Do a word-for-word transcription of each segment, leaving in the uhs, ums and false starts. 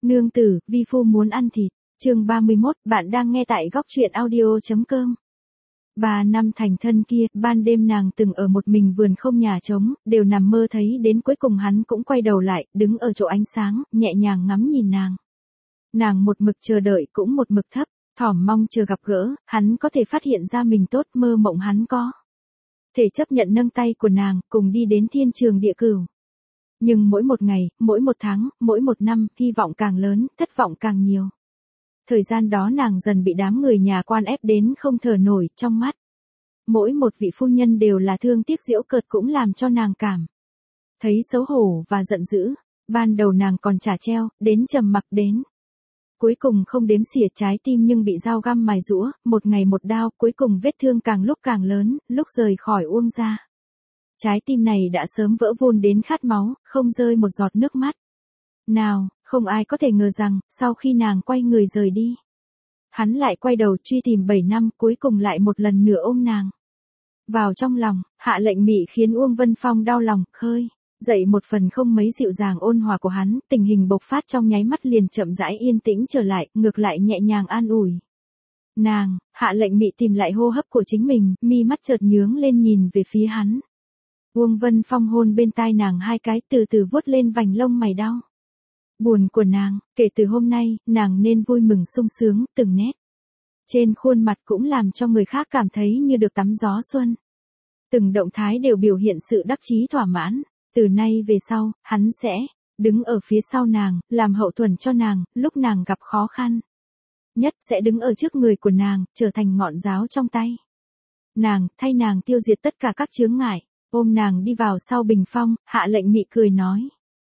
Nương tử, vi phu muốn ăn thịt. Chương ba mươi mốt, bạn đang nghe tại góc truyện audio.com. Ba năm thành thân kia, ban đêm nàng từng ở một mình vườn không nhà trống, đều nằm mơ thấy đến cuối cùng hắn cũng quay đầu lại, đứng ở chỗ ánh sáng, nhẹ nhàng ngắm nhìn nàng. Nàng một mực chờ đợi cũng một mực thấp, thỏm mong chờ gặp gỡ, hắn có thể phát hiện ra mình tốt, mơ mộng hắn có thể chấp nhận nâng tay của nàng, cùng đi đến thiên trường địa cửu. Nhưng mỗi một ngày, mỗi một tháng, mỗi một năm, hy vọng càng lớn, thất vọng càng nhiều. Thời gian đó nàng dần bị đám người nhà quan ép đến không thở nổi, trong mắt mỗi một vị phu nhân đều là thương tiếc giễu cợt, cũng làm cho nàng cảm thấy xấu hổ và giận dữ. Ban đầu nàng còn chả treo, đến trầm mặc, đến cuối cùng không đếm xỉa trái tim nhưng bị dao găm mài giũa, một ngày một đao, cuối cùng vết thương càng lúc càng lớn, lúc rời khỏi Uông gia. Trái tim này đã sớm vỡ vụn đến khát máu, không rơi một giọt nước mắt. Nào, không ai có thể ngờ rằng, sau khi nàng quay người rời đi, hắn lại quay đầu truy tìm bảy năm, cuối cùng lại một lần nữa ôm nàng vào trong lòng. Hạ Lệnh Mị khiến Uông Vân Phong đau lòng, khơi dậy một phần không mấy dịu dàng ôn hòa của hắn, tình hình bộc phát trong nháy mắt liền chậm rãi yên tĩnh trở lại, ngược lại nhẹ nhàng an ủi nàng. Hạ Lệnh Mị tìm lại hô hấp của chính mình, mi mắt chợt nhướng lên nhìn về phía hắn. Uông Vân Phong hôn bên tai nàng hai cái, từ từ vuốt lên vành lông mày đau buồn của nàng. Kể từ hôm nay, nàng nên vui mừng sung sướng, từng nét trên khuôn mặt cũng làm cho người khác cảm thấy như được tắm gió xuân. Từng động thái đều biểu hiện sự đắc chí thỏa mãn. Từ nay về sau, hắn sẽ đứng ở phía sau nàng, làm hậu thuẫn cho nàng, lúc nàng gặp khó khăn nhất sẽ đứng ở trước người của nàng, trở thành ngọn giáo trong tay nàng, thay nàng tiêu diệt tất cả các chướng ngại. Ôm nàng đi vào sau bình phong, Hạ Lệnh Mị cười nói: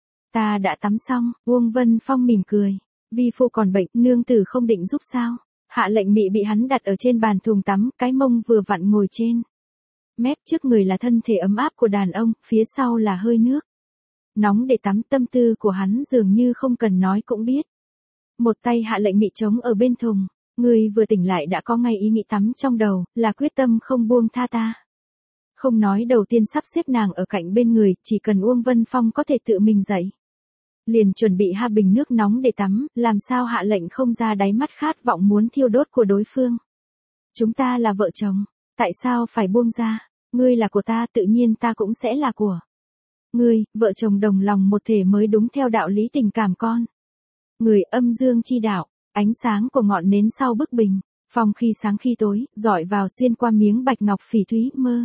Ta đã tắm xong. Uông Vân Phong mỉm cười: Vi phu còn bệnh, nương tử không định giúp sao? Hạ Lệnh Mị bị hắn đặt ở trên bàn thùng tắm, cái mông vừa vặn ngồi trên mép, trước người là thân thể ấm áp của đàn ông, phía sau là hơi nước nóng để tắm. Tâm tư của hắn dường như không cần nói cũng biết. Một tay Hạ Lệnh Mị trống ở bên thùng. Người vừa tỉnh lại đã có ngay ý nghĩ tắm trong đầu, là quyết tâm không buông tha ta. Không nói đầu tiên sắp xếp nàng ở cạnh bên người, chỉ cần Uông Vân Phong có thể tự mình dậy, liền chuẩn bị hai bình nước nóng để tắm, làm sao Hạ Lệnh không ra đáy mắt khát vọng muốn thiêu đốt của đối phương. Chúng ta là vợ chồng, tại sao phải buông ra? Ngươi là của ta, tự nhiên ta cũng sẽ là của ngươi, vợ chồng đồng lòng một thể mới đúng theo đạo lý tình cảm con người. Âm dương chi đạo, ánh sáng của ngọn nến sau bức bình phong khi sáng khi tối, dọi vào xuyên qua miếng bạch ngọc phỉ thúy, mơ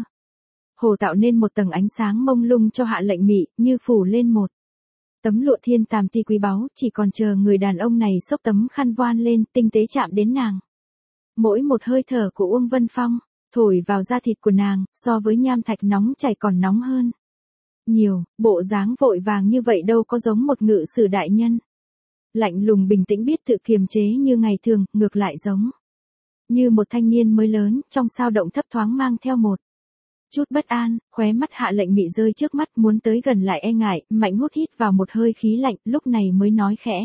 hồ tạo nên một tầng ánh sáng mông lung cho Hạ Lệnh Mị, như phủ lên một tấm lụa thiên tàm ti quý báu, chỉ còn chờ người đàn ông này xốc tấm khăn voan lên, tinh tế chạm đến nàng. Mỗi một hơi thở của Uông Vân Phong thổi vào da thịt của nàng, so với nham thạch nóng chảy còn nóng hơn nhiều. Bộ dáng vội vàng như vậy đâu có giống một ngự sử đại nhân lạnh lùng bình tĩnh biết tự kiềm chế như ngày thường, ngược lại giống như một thanh niên mới lớn, trong sao động thấp thoáng mang theo một chút bất an. Khóe mắt Hạ Lệnh Mị rơi trước mắt, muốn tới gần lại e ngại, mạnh hút hít vào một hơi khí lạnh, lúc này mới nói khẽ: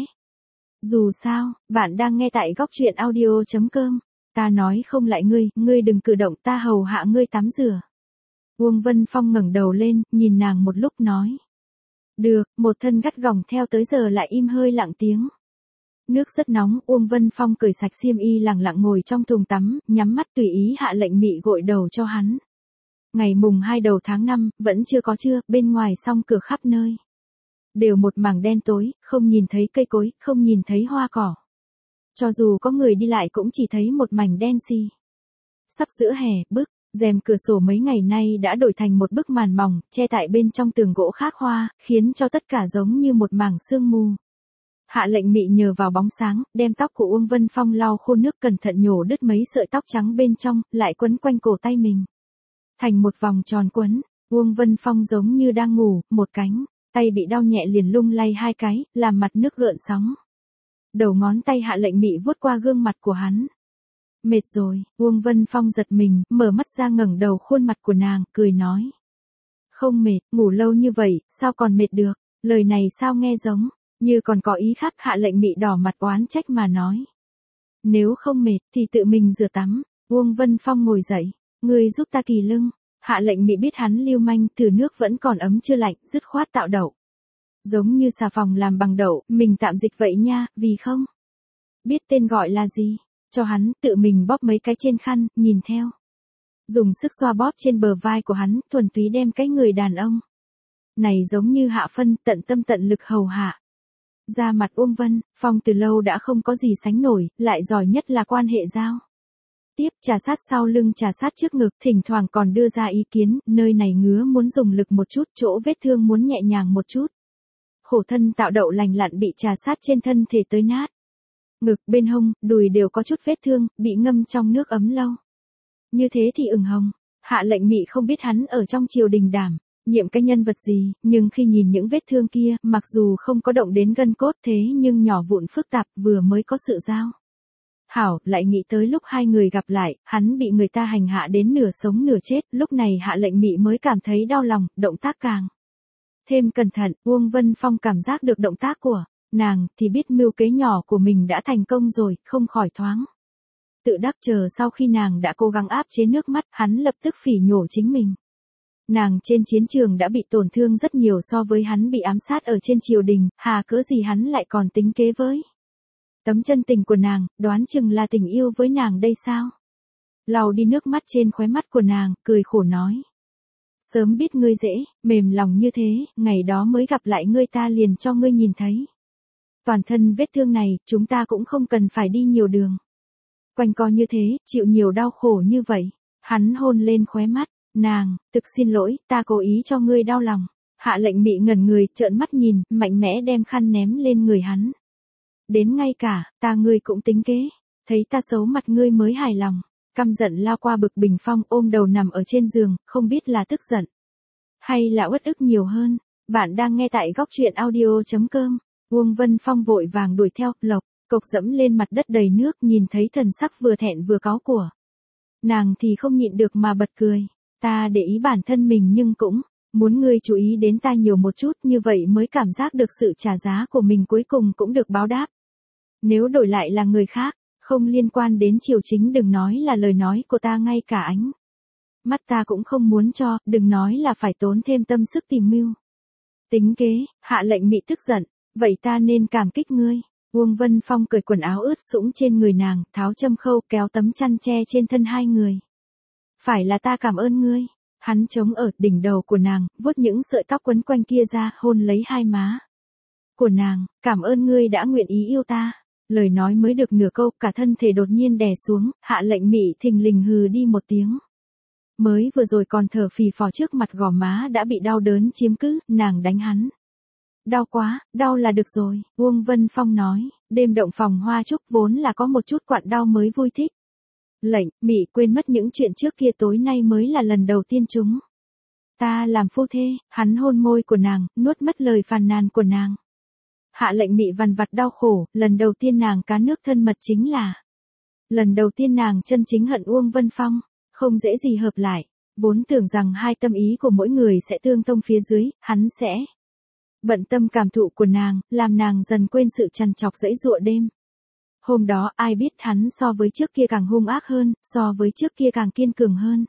Dù sao, bạn đang nghe tại góc truyện audio.com. Ta nói không lại ngươi, ngươi đừng cử động, ta hầu hạ ngươi tắm rửa. Uông Vân Phong ngẩng đầu lên, nhìn nàng một lúc nói: Được. Một thân gắt gỏng theo tới giờ lại im hơi lặng tiếng. Nước rất nóng, Uông Vân Phong cởi sạch xiêm y lẳng lặng ngồi trong thùng tắm, nhắm mắt tùy ý Hạ Lệnh Mị gội đầu cho hắn. Ngày mùng hai đầu tháng năm, vẫn chưa có trưa, bên ngoài song cửa khắp nơi đều một mảng đen tối, không nhìn thấy cây cối, không nhìn thấy hoa cỏ. Cho dù có người đi lại cũng chỉ thấy một mảnh đen xì. Sắp giữa hè, bức rèm cửa sổ mấy ngày nay đã đổi thành một bức màn mỏng, che tại bên trong tường gỗ khác hoa, khiến cho tất cả giống như một mảng sương mù. Hạ Lệnh Mị nhờ vào bóng sáng, đem tóc của Uông Vân Phong lau khô nước, cẩn thận nhổ đứt mấy sợi tóc trắng bên trong, lại quấn quanh cổ tay mình thành một vòng tròn quấn. Uông Vân Phong giống như đang ngủ, một cánh tay bị đau nhẹ liền lung lay hai cái, làm mặt nước gợn sóng. Đầu ngón tay Hạ Lệnh Mị vuốt qua gương mặt của hắn. Mệt rồi. Uông Vân Phong giật mình, mở mắt ra ngẩng đầu khuôn mặt của nàng, cười nói: Không mệt, ngủ lâu như vậy, sao còn mệt được? Lời này sao nghe giống như còn có ý khác? Hạ Lệnh Mị đỏ mặt oán trách mà nói: Nếu không mệt thì tự mình rửa tắm. Uông Vân Phong ngồi dậy: Ngươi giúp ta kỳ lưng. Hạ Lệnh Mị biết hắn lưu manh, thử nước vẫn còn ấm chưa lạnh, dứt khoát tạo đậu Giống như xà phòng làm bằng đậu, mình tạm dịch vậy nha, vì không biết tên gọi là gì, cho hắn, tự mình bóp mấy cái trên khăn, nhìn theo. Dùng sức xoa bóp trên bờ vai của hắn, thuần túy đem cái người đàn ông này giống như hạ phân, tận tâm tận lực hầu hạ. Ra mặt Uông Vân Phong từ lâu đã không có gì sánh nổi, lại giỏi nhất là quan hệ giao tiếp, trà sát sau lưng trà sát trước ngực, thỉnh thoảng còn đưa ra ý kiến, nơi này ngứa muốn dùng lực một chút, chỗ vết thương muốn nhẹ nhàng một chút. Khổ thân tạo đậu lành lặn bị trà sát trên thân thể tới nát. Ngực, bên hông, đùi đều có chút vết thương, bị ngâm trong nước ấm lâu. Như thế thì ửng hồng. Hạ Lệnh Mị không biết hắn ở trong triều đình đảm nhiệm cái nhân vật gì, nhưng khi nhìn những vết thương kia, mặc dù không có động đến gân cốt thế nhưng nhỏ vụn phức tạp, vừa mới có sự giao hảo, lại nghĩ tới lúc hai người gặp lại, hắn bị người ta hành hạ đến nửa sống nửa chết, lúc này Hạ Lệnh Mị mới cảm thấy đau lòng, động tác càng thêm cẩn thận. Uông Vân Phong cảm giác được động tác của nàng, thì biết mưu kế nhỏ của mình đã thành công rồi, không khỏi thoáng tự đắc. Chờ sau khi nàng đã cố gắng áp chế nước mắt, hắn lập tức phỉ nhổ chính mình. Nàng trên chiến trường đã bị tổn thương rất nhiều so với hắn bị ám sát ở trên triều đình, hà cỡ gì hắn lại còn tính kế với tấm chân tình của nàng, đoán chừng là tình yêu với nàng đây sao? Lau đi nước mắt trên khóe mắt của nàng, cười khổ nói. Sớm biết ngươi dễ, mềm lòng như thế, ngày đó mới gặp lại ngươi ta liền cho ngươi nhìn thấy. Toàn thân vết thương này, chúng ta cũng không cần phải đi nhiều đường. Quanh co như thế, chịu nhiều đau khổ như vậy. Hắn hôn lên khóe mắt, nàng, thực xin lỗi, ta cố ý cho ngươi đau lòng. Hạ Lệnh Mị ngẩn người, trợn mắt nhìn, mạnh mẽ đem khăn ném lên người hắn. Đến ngay cả, ta ngươi cũng tính kế, thấy ta xấu mặt ngươi mới hài lòng. Căm giận lao qua bực bình phong, ôm đầu nằm ở trên giường, không biết là tức giận hay là uất ức nhiều hơn. Bạn đang nghe tại góc truyện audio chấm com. Uông Vân Phong vội vàng đuổi theo, lộc cộc dẫm lên mặt đất đầy nước, nhìn thấy thần sắc vừa thẹn vừa cáu của nàng thì không nhịn được mà bật cười. Ta để ý bản thân mình nhưng cũng muốn ngươi chú ý đến ta nhiều một chút, như vậy mới cảm giác được sự trả giá của mình cuối cùng cũng được báo đáp. Nếu đổi lại là người khác, không liên quan đến triều chính, đừng nói là lời nói của ta, ngay cả ánh mắt ta cũng không muốn cho, đừng nói là phải tốn thêm tâm sức tìm mưu tính kế. Hạ Lệnh Mị tức giận, vậy ta nên cảm kích ngươi. Uông Vân Phong cởi quần áo ướt sũng trên người nàng, tháo châm khâu, kéo tấm chăn che trên thân hai người. Phải là ta cảm ơn ngươi. Hắn chống ở đỉnh đầu của nàng, vuốt những sợi tóc quấn quanh kia ra, hôn lấy hai má của nàng. Cảm ơn ngươi đã nguyện ý yêu ta. Lời nói mới được nửa câu, cả thân thể đột nhiên đè xuống, Hạ Lệnh Mị thình lình hừ đi một tiếng. Mới vừa rồi còn thở phì phò trước mặt gò má đã bị đau đớn chiếm cứ, nàng đánh hắn. Đau quá, đau là được rồi, Uông Vân Phong nói, đêm động phòng hoa trúc vốn là có một chút quặn đau mới vui thích. Lệnh, Mị quên mất những chuyện trước kia, tối nay mới là lần đầu tiên chúng ta làm phu thê. Hắn hôn môi của nàng, nuốt mất lời phàn nàn của nàng. Hạ Lệnh Mị vằn vặt đau khổ, lần đầu tiên nàng cá nước thân mật, chính là lần đầu tiên nàng chân chính hận Uông Vân Phong, không dễ gì hợp lại. Vốn tưởng rằng hai tâm ý của mỗi người sẽ tương thông phía dưới, hắn sẽ bận tâm cảm thụ của nàng, làm nàng dần quên sự trằn trọc dãy dụa đêm. Hôm đó ai biết hắn so với trước kia càng hung ác hơn, so với trước kia càng kiên cường hơn.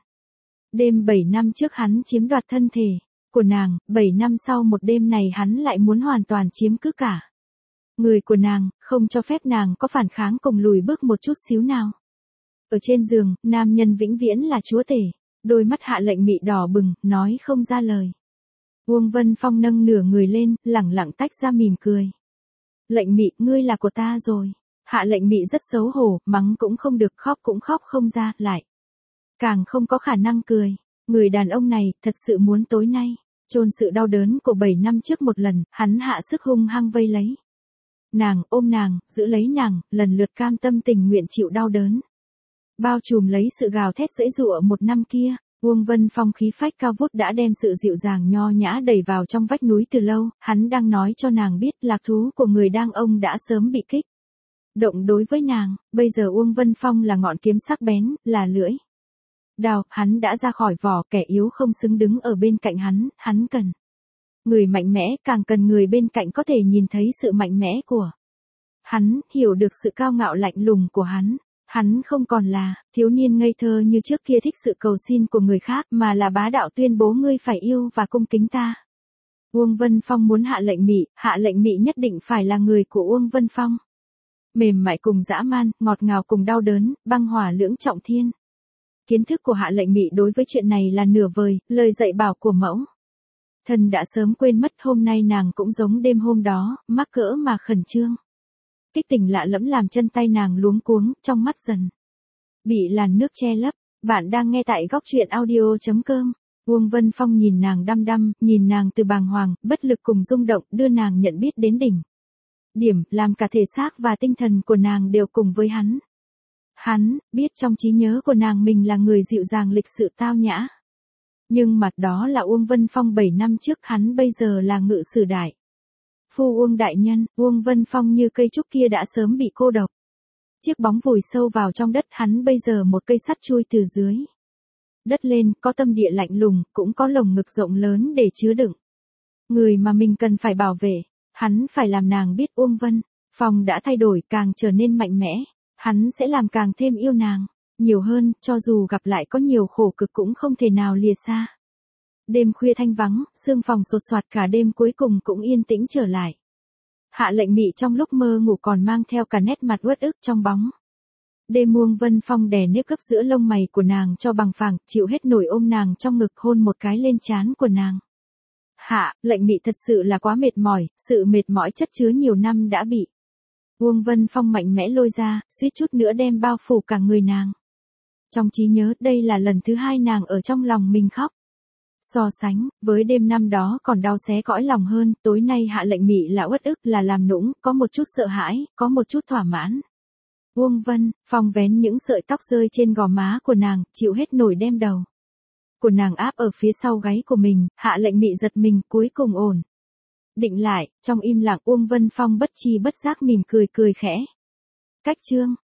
Đêm bảy năm trước hắn chiếm đoạt thân thể của nàng, bảy năm sau một đêm này hắn lại muốn hoàn toàn chiếm cứ cả người của nàng, không cho phép nàng có phản kháng cùng lùi bước một chút xíu nào. Ở trên giường, nam nhân vĩnh viễn là chúa tể. Đôi mắt Hạ Lệnh Mị đỏ bừng, nói không ra lời. Uông Vân Phong nâng nửa người lên, lẳng lặng tách ra mỉm cười. Lệnh Mị, ngươi là của ta rồi. Hạ Lệnh Mị rất xấu hổ, mắng cũng không được, khóc cũng khóc không ra, lại càng không có khả năng cười. Người đàn ông này, thật sự muốn tối nay chôn sự đau đớn của bảy năm trước một lần. Hắn hạ sức hung hăng vây lấy nàng, ôm nàng, giữ lấy nàng, lần lượt cam tâm tình nguyện chịu đau đớn, bao trùm lấy sự gào thét dãy dụa một năm kia. Uông Vân Phong khí phách cao vút đã đem sự dịu dàng nho nhã đẩy vào trong vách núi từ lâu. Hắn đang nói cho nàng biết lạc thú của người đang ông đã sớm bị kích động đối với nàng. Bây giờ Uông Vân Phong là ngọn kiếm sắc bén, là lưỡi đao, hắn đã ra khỏi vỏ, kẻ yếu không xứng đứng ở bên cạnh hắn. Hắn cần người mạnh mẽ, càng cần người bên cạnh có thể nhìn thấy sự mạnh mẽ của hắn, hiểu được sự cao ngạo lạnh lùng của hắn. Hắn không còn là thiếu niên ngây thơ như trước kia thích sự cầu xin của người khác, mà là bá đạo tuyên bố ngươi phải yêu và cung kính ta. Uông Vân Phong muốn hạ lệnh mị, hạ lệnh mị nhất định phải là người của Uông Vân Phong. Mềm mại cùng dã man, ngọt ngào cùng đau đớn, băng hỏa lưỡng trọng thiên. Kiến thức của hạ lệnh mị đối với chuyện này là nửa vời, lời dạy bảo của mẫu thần đã sớm quên mất, hôm nay nàng cũng giống đêm hôm đó, mắc cỡ mà khẩn trương. Kích tình lạ lẫm làm chân tay nàng luống cuống, trong mắt dần bị làn nước che lấp. Bạn đang nghe tại góc truyện audio chấm com. Uông Vân Phong nhìn nàng đăm đăm, nhìn nàng từ bàng hoàng, bất lực cùng rung động, đưa nàng nhận biết đến đỉnh điểm, làm cả thể xác và tinh thần của nàng đều cùng với hắn. Hắn biết trong trí nhớ của nàng mình là người dịu dàng lịch sự tao nhã. Nhưng mặt đó là Uông Vân Phong bảy năm trước, hắn bây giờ là ngự sử đại phu Uông đại nhân. Uông Vân Phong như cây trúc kia đã sớm bị cô độc. Chiếc bóng vùi sâu vào trong đất, hắn bây giờ một cây sắt chui từ dưới đất lên, có tâm địa lạnh lùng, cũng có lồng ngực rộng lớn để chứa đựng người mà mình cần phải bảo vệ. Hắn phải làm nàng biết Uông Vân Phong đã thay đổi, càng trở nên mạnh mẽ. Hắn sẽ làm càng thêm yêu nàng nhiều hơn, cho dù gặp lại có nhiều khổ cực cũng không thể nào lìa xa. Đêm khuya thanh vắng, sương phòng sột soạt cả đêm cuối cùng cũng yên tĩnh trở lại. Hạ lệnh mị trong lúc mơ ngủ còn mang theo cả nét mặt uất ức trong bóng đêm. Uông Vân Phong đè nếp gấp giữa lông mày của nàng cho bằng phẳng, chịu hết nổi ôm nàng trong ngực, hôn một cái lên trán của nàng. Hạ lệnh mị thật sự là quá mệt mỏi, sự mệt mỏi chất chứa nhiều năm đã bị Uông Vân Phong mạnh mẽ lôi ra, suýt chút nữa đem bao phủ cả người nàng. Trong trí nhớ, đây là lần thứ hai nàng ở trong lòng mình khóc. So sánh với đêm năm đó còn đau xé cõi lòng hơn, tối nay hạ lệnh mị là uất ức, là làm nũng, có một chút sợ hãi, có một chút thỏa mãn. Uông Vân Phong vén những sợi tóc rơi trên gò má của nàng, chịu hết nổi đem đầu của nàng áp ở phía sau gáy của mình. Hạ lệnh mị giật mình, cuối cùng ổn định lại, trong im lặng Uông Vân Phong bất chi bất giác mỉm cười cười khẽ. Cách chương